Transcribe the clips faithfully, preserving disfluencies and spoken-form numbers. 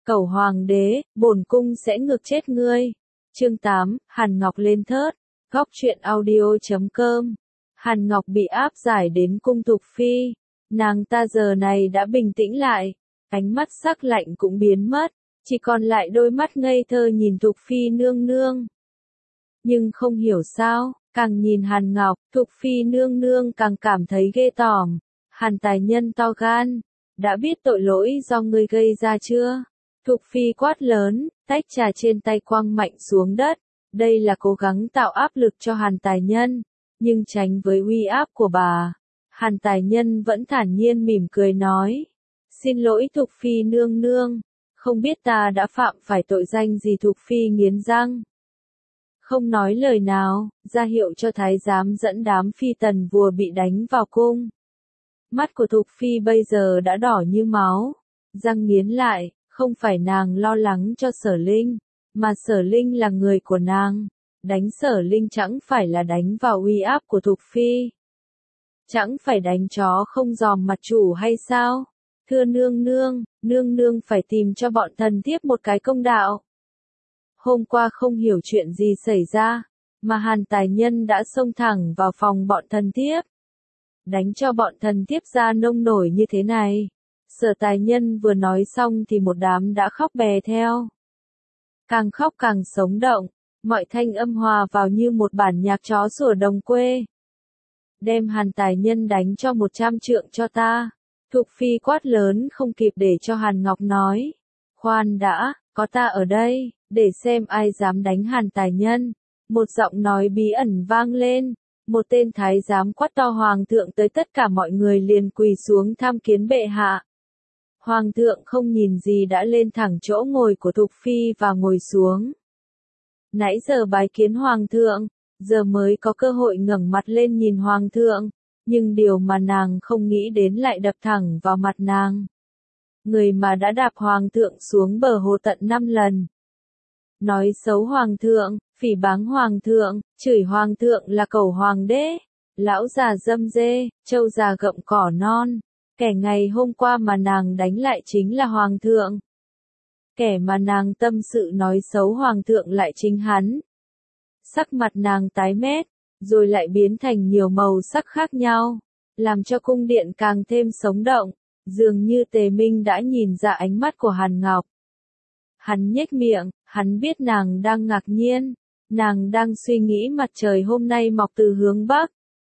Cẩu hoàng đế, bổn cung sẽ ngược chết ngươi. Chương tám, Hàn Ngọc lên thớt. Góc truyện audio chấm com. Hàn Ngọc bị áp giải đến cung Thục Phi. Nàng ta giờ này đã bình tĩnh lại. Ánh mắt sắc lạnh cũng biến mất. Chỉ còn lại đôi mắt ngây thơ nhìn Thục Phi nương nương. Nhưng không hiểu sao, càng nhìn Hàn Ngọc, Thục Phi nương nương càng cảm thấy ghê tởm. Hàn tài nhân to gan. Đã biết tội lỗi do ngươi gây ra chưa? Thục Phi quát lớn, tách trà trên tay quăng mạnh xuống đất. Đây là cố gắng tạo áp lực cho Hàn tài nhân, nhưng tránh với uy áp của bà. Hàn tài nhân vẫn thản nhiên mỉm cười nói. Xin lỗi Thục Phi nương nương, không biết ta đã phạm phải tội danh gì. Thục Phi nghiến răng. Không nói lời nào, ra hiệu cho thái giám dẫn đám phi tần vua bị đánh vào cung. Mắt của Thục Phi bây giờ đã đỏ như máu, răng nghiến lại. Không phải nàng lo lắng cho Sở Linh, mà Sở Linh là người của nàng. Đánh Sở Linh chẳng phải là đánh vào uy áp của Thục Phi. Chẳng phải đánh chó không giòm mặt chủ hay sao? Thưa nương nương, nương nương phải tìm cho bọn thần thiếp một cái công đạo. Hôm qua không hiểu chuyện gì xảy ra, mà Hàn tài nhân đã xông thẳng vào phòng bọn thần thiếp. Đánh cho bọn thần thiếp ra nông nổi như thế này. Sở tài nhân vừa nói xong thì một đám đã khóc bè theo. Càng khóc càng sống động, mọi thanh âm hòa vào như một bản nhạc chó sủa đồng quê. Đem Hàn tài nhân đánh cho một trăm trượng cho ta. Thục Phi quát lớn không kịp để cho Hàn Ngọc nói. Khoan đã, có ta ở đây, để xem ai dám đánh Hàn tài nhân. Một giọng nói bí ẩn vang lên. Một tên thái giám quát to hoàng thượng tới, tất cả mọi người liền quỳ xuống tham kiến bệ hạ. Hoàng thượng không nhìn gì đã lên thẳng chỗ ngồi của Thục Phi và ngồi xuống. Nãy giờ bái kiến Hoàng thượng, giờ mới có cơ hội ngẩng mặt lên nhìn Hoàng thượng, nhưng điều mà nàng không nghĩ đến lại đập thẳng vào mặt nàng. Người mà đã đạp Hoàng thượng xuống bờ hồ tận năm lần. Nói xấu Hoàng thượng, phỉ báng Hoàng thượng, chửi Hoàng thượng là cẩu hoàng đế, lão già dâm dê, trâu già gặm cỏ non. Kẻ ngày hôm qua mà nàng đánh lại chính là Hoàng thượng. Kẻ mà nàng tâm sự nói xấu Hoàng thượng lại chính hắn. Sắc mặt nàng tái mét, rồi lại biến thành nhiều màu sắc khác nhau, làm cho cung điện càng thêm sống động, dường như Tề Minh đã nhìn ra ánh mắt của Hàn Ngọc. Hắn nhếch miệng, hắn biết nàng đang ngạc nhiên, nàng đang suy nghĩ mặt trời hôm nay mọc từ hướng Bắc.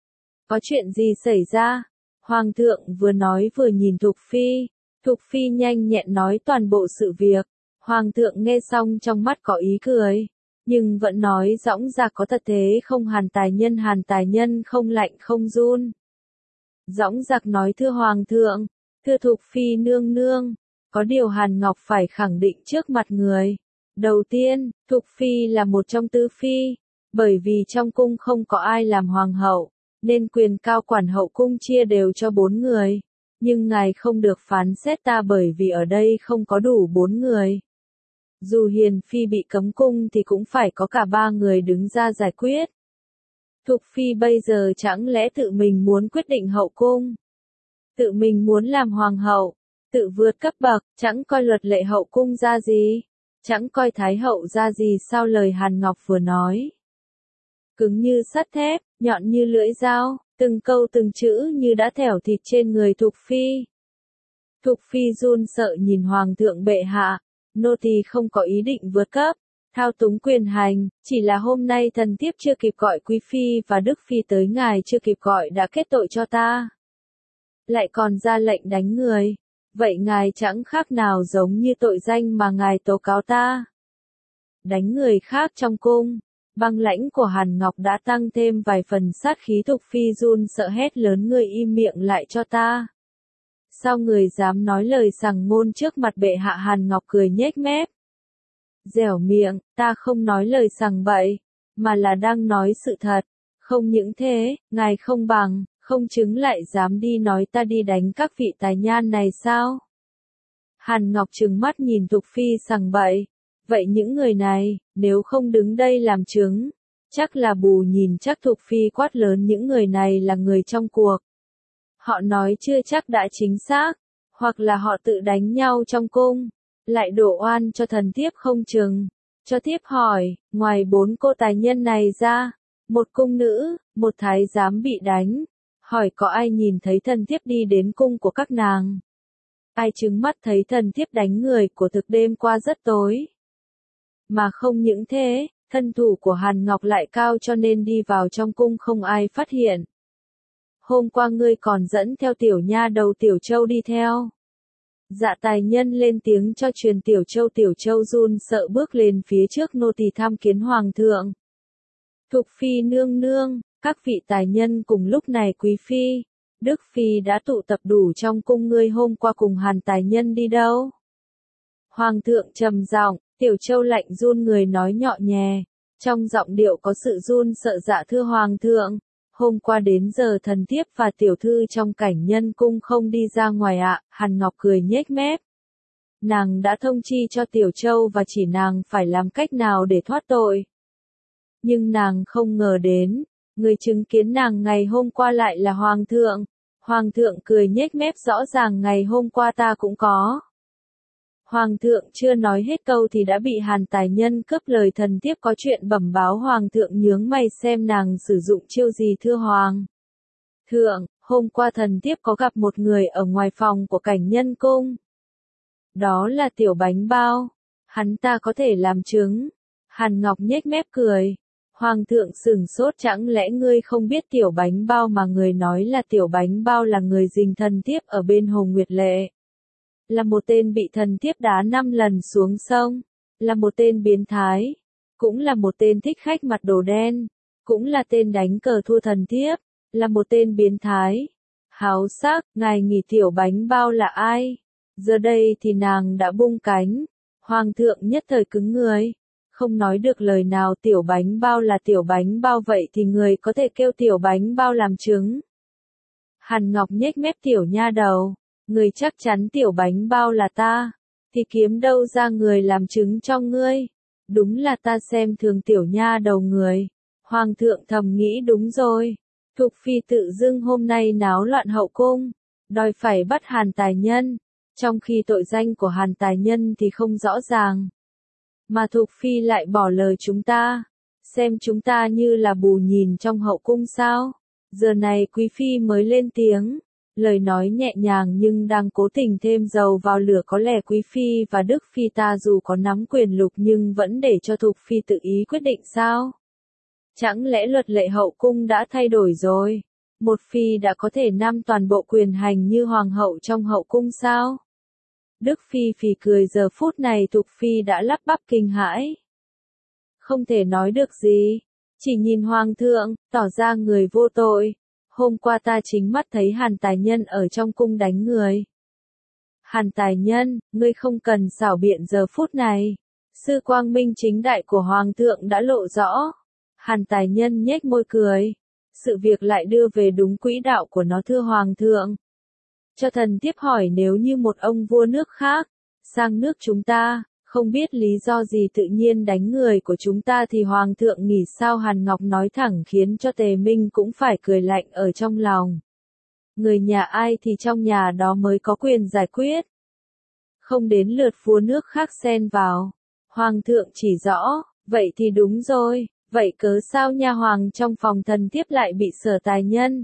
Có chuyện gì xảy ra? Hoàng thượng vừa nói vừa nhìn Thục Phi. Thục Phi nhanh nhẹn nói toàn bộ sự việc. Hoàng thượng nghe xong trong mắt có ý cười, nhưng vẫn nói dõng dạc có thật thế không? Hàn tài nhân Hàn tài nhân không lạnh không run. Dõng dạc nói thưa Hoàng thượng, thưa Thục Phi nương nương, có điều Hàn Ngọc phải khẳng định trước mặt người. Đầu tiên, Thục Phi là một trong tứ phi, bởi vì trong cung không có ai làm hoàng hậu, nên quyền cao quản hậu cung chia đều cho bốn người. Nhưng ngài không được phán xét ta bởi vì ở đây không có đủ bốn người. Dù Hiền Phi bị cấm cung thì cũng phải có cả ba người đứng ra giải quyết. Thục Phi bây giờ chẳng lẽ tự mình muốn quyết định hậu cung? Tự mình muốn làm hoàng hậu, tự vượt cấp bậc, chẳng coi luật lệ hậu cung ra gì, chẳng coi thái hậu ra gì sao? Lời Hàn Ngọc vừa nói cứng như sắt thép, nhọn như lưỡi dao, từng câu từng chữ như đã thẻo thịt trên người Thục Phi. Thục Phi run sợ nhìn Hoàng thượng bệ hạ, nô tỳ không có ý định vượt cấp, thao túng quyền hành, chỉ là hôm nay thần thiếp chưa kịp gọi Quý Phi và Đức Phi tới, ngài chưa kịp gọi đã kết tội cho ta. Lại còn ra lệnh đánh người, vậy ngài chẳng khác nào giống như tội danh mà ngài tố cáo ta. Đánh người khác trong cung. Băng lãnh của Hàn Ngọc đã tăng thêm vài phần sát khí. Thục Phi run sợ hét lớn, người im miệng lại cho ta. Sao người dám nói lời sằng ngôn trước mặt bệ hạ? Hàn Ngọc cười nhếch mép. Dẻo miệng, ta không nói lời sằng bậy, mà là đang nói sự thật. Không những thế, ngài không bằng, không chứng lại dám đi nói ta đi đánh các vị tài nhan này sao? Hàn Ngọc trừng mắt nhìn Thục Phi sằng bậy. Vậy những người này, nếu không đứng đây làm chứng, chắc là bù nhìn. Chắc. Thục Phi quát lớn, những người này là người trong cuộc. Họ nói chưa chắc đã chính xác, hoặc là họ tự đánh nhau trong cung. lại đổ oan cho thần thiếp không chừng. Cho thiếp hỏi, ngoài bốn cô tài nhân này ra, một cung nữ, một thái giám bị đánh, hỏi có ai nhìn thấy thần thiếp đi đến cung của các nàng? Ai chứng mắt thấy thần thiếp đánh người của thực đêm qua rất tối? Mà không những thế, thân thủ của Hàn Ngọc lại cao cho nên đi vào trong cung không ai phát hiện. Hôm qua ngươi còn dẫn theo tiểu nha đầu Tiểu Châu đi theo. Dạ tài nhân lên tiếng cho truyền Tiểu Châu. Tiểu Châu run sợ bước lên phía trước nô tỳ tham kiến hoàng thượng. Thục phi nương nương, các vị tài nhân cùng lúc này quý phi, Đức phi đã tụ tập đủ trong cung, ngươi hôm qua cùng Hàn tài nhân đi đâu? Hoàng thượng trầm giọng, Tiểu Châu lạnh run người nói nhỏ nhẹ, trong giọng điệu có sự run sợ. Dạ thưa hoàng thượng, hôm qua đến giờ thần thiếp và tiểu thư trong cảnh nhân cung không đi ra ngoài ạ. Hàn Ngọc cười nhếch mép. Nàng đã thông chi cho Tiểu Châu và chỉ nàng phải làm cách nào để thoát tội. Nhưng nàng không ngờ đến, người chứng kiến nàng ngày hôm qua lại là hoàng thượng. Hoàng thượng cười nhếch mép, rõ ràng ngày hôm qua ta cũng có. Hoàng thượng chưa nói hết câu thì đã bị Hàn tài nhân cướp lời. Thần thiếp có chuyện bẩm báo hoàng thượng. Nhướng mày xem nàng sử dụng chiêu gì thưa hoàng thượng. Hôm qua thần thiếp có gặp một người ở ngoài phòng của cảnh nhân cung. Đó là Tiểu Bánh Bao. Hắn ta có thể làm chứng. Hàn Ngọc nhếch mép cười. Hoàng thượng sửng sốt, chẳng lẽ ngươi không biết Tiểu Bánh Bao mà người nói là Tiểu Bánh Bao là người dình thần thiếp ở bên Hồ Nguyệt Lệ. Là một tên bị thần thiếp đá năm lần xuống sông. Là một tên biến thái. Cũng là một tên thích khách mặt đồ đen. Cũng là tên đánh cờ thua thần thiếp. Là một tên biến thái. Háo sắc, ngài nghĩ Tiểu Bánh Bao là ai? Giờ đây thì nàng đã bung cánh. Hoàng thượng nhất thời cứng người. Không nói được lời nào. Tiểu Bánh Bao là Tiểu Bánh Bao, vậy thì người có thể kêu Tiểu Bánh Bao làm chứng. Hàn Ngọc nhếch mép, tiểu nha đầu. Người chắc chắn Tiểu Bánh Bao là ta, thì kiếm đâu ra người làm chứng cho ngươi. Đúng là ta xem thường tiểu nha đầu người. Hoàng thượng thầm nghĩ đúng rồi. Thục phi tự dưng hôm nay náo loạn hậu cung, đòi phải bắt Hàn tài nhân, trong khi tội danh của Hàn tài nhân thì không rõ ràng. Mà Thục phi lại bỏ lời chúng ta, xem chúng ta như là bù nhìn trong hậu cung sao? Giờ này quý phi mới lên tiếng. Lời nói nhẹ nhàng nhưng đang cố tình thêm dầu vào lửa. Có lẽ quý phi và Đức phi ta dù có nắm quyền lục nhưng vẫn để cho Thục phi tự ý quyết định sao? Chẳng lẽ luật lệ hậu cung đã thay đổi rồi? Một phi đã có thể nắm toàn bộ quyền hành như hoàng hậu trong hậu cung sao? Đức phi phì cười. Giờ phút này Thục phi đã lắp bắp kinh hãi. Không thể nói được gì, chỉ nhìn hoàng thượng, tỏ ra người vô tội. Hôm qua ta chính mắt thấy Hàn tài nhân ở trong cung đánh người. Hàn tài nhân, ngươi không cần xảo biện giờ phút này. Sự quang minh chính đại của hoàng thượng đã lộ rõ. Hàn tài nhân nhếch môi cười. Sự việc lại đưa về đúng quỹ đạo của nó thưa hoàng thượng. Cho thần tiếp hỏi, nếu như một ông vua nước khác, sang nước chúng ta, không biết lý do gì tự nhiên đánh người của chúng ta thì hoàng thượng nghĩ sao? Hàn Ngọc nói thẳng khiến cho Tề Minh cũng phải cười lạnh ở trong lòng. Người nhà ai thì trong nhà đó mới có quyền giải quyết. Không đến lượt vua nước khác xen vào. Hoàng thượng chỉ rõ, vậy thì đúng rồi, vậy cớ sao nha hoàng trong phòng thần thiếp lại bị Sở tài nhân,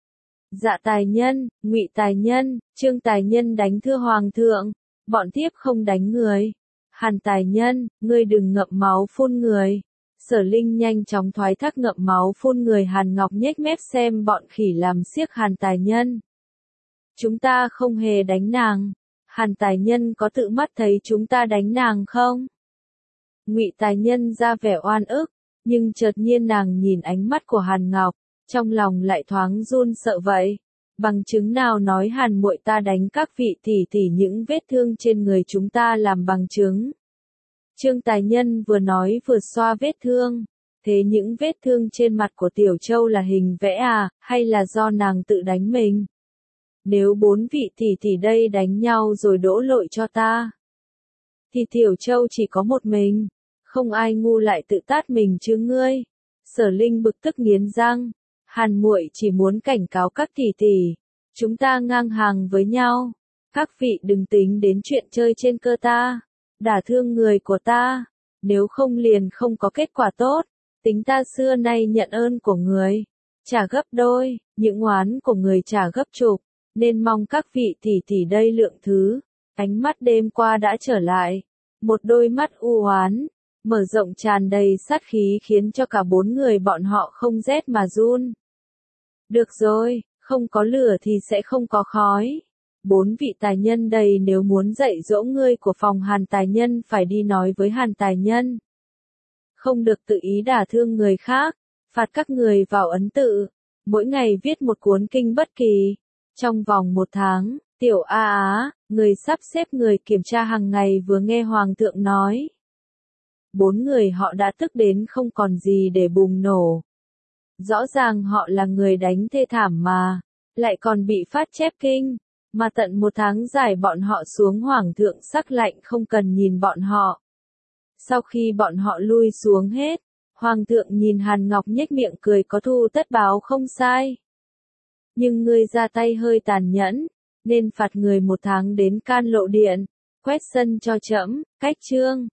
Dạ tài nhân, Ngụy tài nhân, Trương tài nhân đánh thưa hoàng thượng? Bọn thiếp không đánh người. Hàn tài nhân, ngươi đừng ngậm máu phun người. Sở Linh nhanh chóng thoái thác ngậm máu phun người. Hàn Ngọc nhếch mép xem bọn khỉ làm xiếc Hàn tài nhân. Chúng ta không hề đánh nàng. Hàn tài nhân có tự mắt thấy chúng ta đánh nàng không? Ngụy tài nhân ra vẻ oan ức, nhưng chợt nhiên nàng nhìn ánh mắt của Hàn Ngọc, trong lòng lại thoáng run sợ vậy. Bằng chứng nào nói Hàn muội ta đánh các vị tỷ tỷ, những vết thương trên người chúng ta làm bằng chứng. Trương tài nhân vừa nói vừa xoa vết thương. Thế những vết thương trên mặt của Tiểu Châu là hình vẽ à, hay là do nàng tự đánh mình? Nếu bốn vị tỷ tỷ đây đánh nhau rồi đổ lỗi cho ta, thì Tiểu Châu chỉ có một mình, không ai ngu lại tự tát mình chứ ngươi. Sở Linh bực tức nghiến răng. Hàn muội chỉ muốn cảnh cáo các tỷ tỷ, chúng ta ngang hàng với nhau. Các vị đừng tính đến chuyện chơi trên cơ ta. đả thương người của ta, nếu không liền không có kết quả tốt, tính ta xưa nay nhận ơn của người, trả gấp đôi, những oán của người trả gấp chục, nên mong các vị tỷ tỷ đây lượng thứ. Ánh mắt đêm qua đã trở lại, một đôi mắt u oán, mở rộng tràn đầy sát khí khiến cho cả bốn người bọn họ không rét mà run. Được rồi, không có lửa thì sẽ không có khói. Bốn vị tài nhân đây nếu muốn dạy dỗ ngươi của phòng Hàn tài nhân phải đi nói với Hàn tài nhân. Không được tự ý đả thương người khác, phạt các người vào ấn tự, mỗi ngày viết một cuốn kinh bất kỳ. Trong vòng một tháng, tiểu A Á, người sắp xếp người kiểm tra hàng ngày vừa nghe Hoàng thượng nói. Bốn người họ đã tức đến không còn gì để bùng nổ. Rõ ràng họ là người đánh thê thảm mà, lại còn bị phát chép kinh, mà tận một tháng dài bọn họ xuống Hoàng thượng sắc lạnh không cần nhìn bọn họ. Sau khi bọn họ lui xuống hết, Hoàng thượng nhìn Hàn Ngọc nhếch miệng cười có thu tất báo không sai. Nhưng ngươi ra tay hơi tàn nhẫn, nên phạt người một tháng đến Can Lộ Điện, quét sân cho trẫm, cách chương.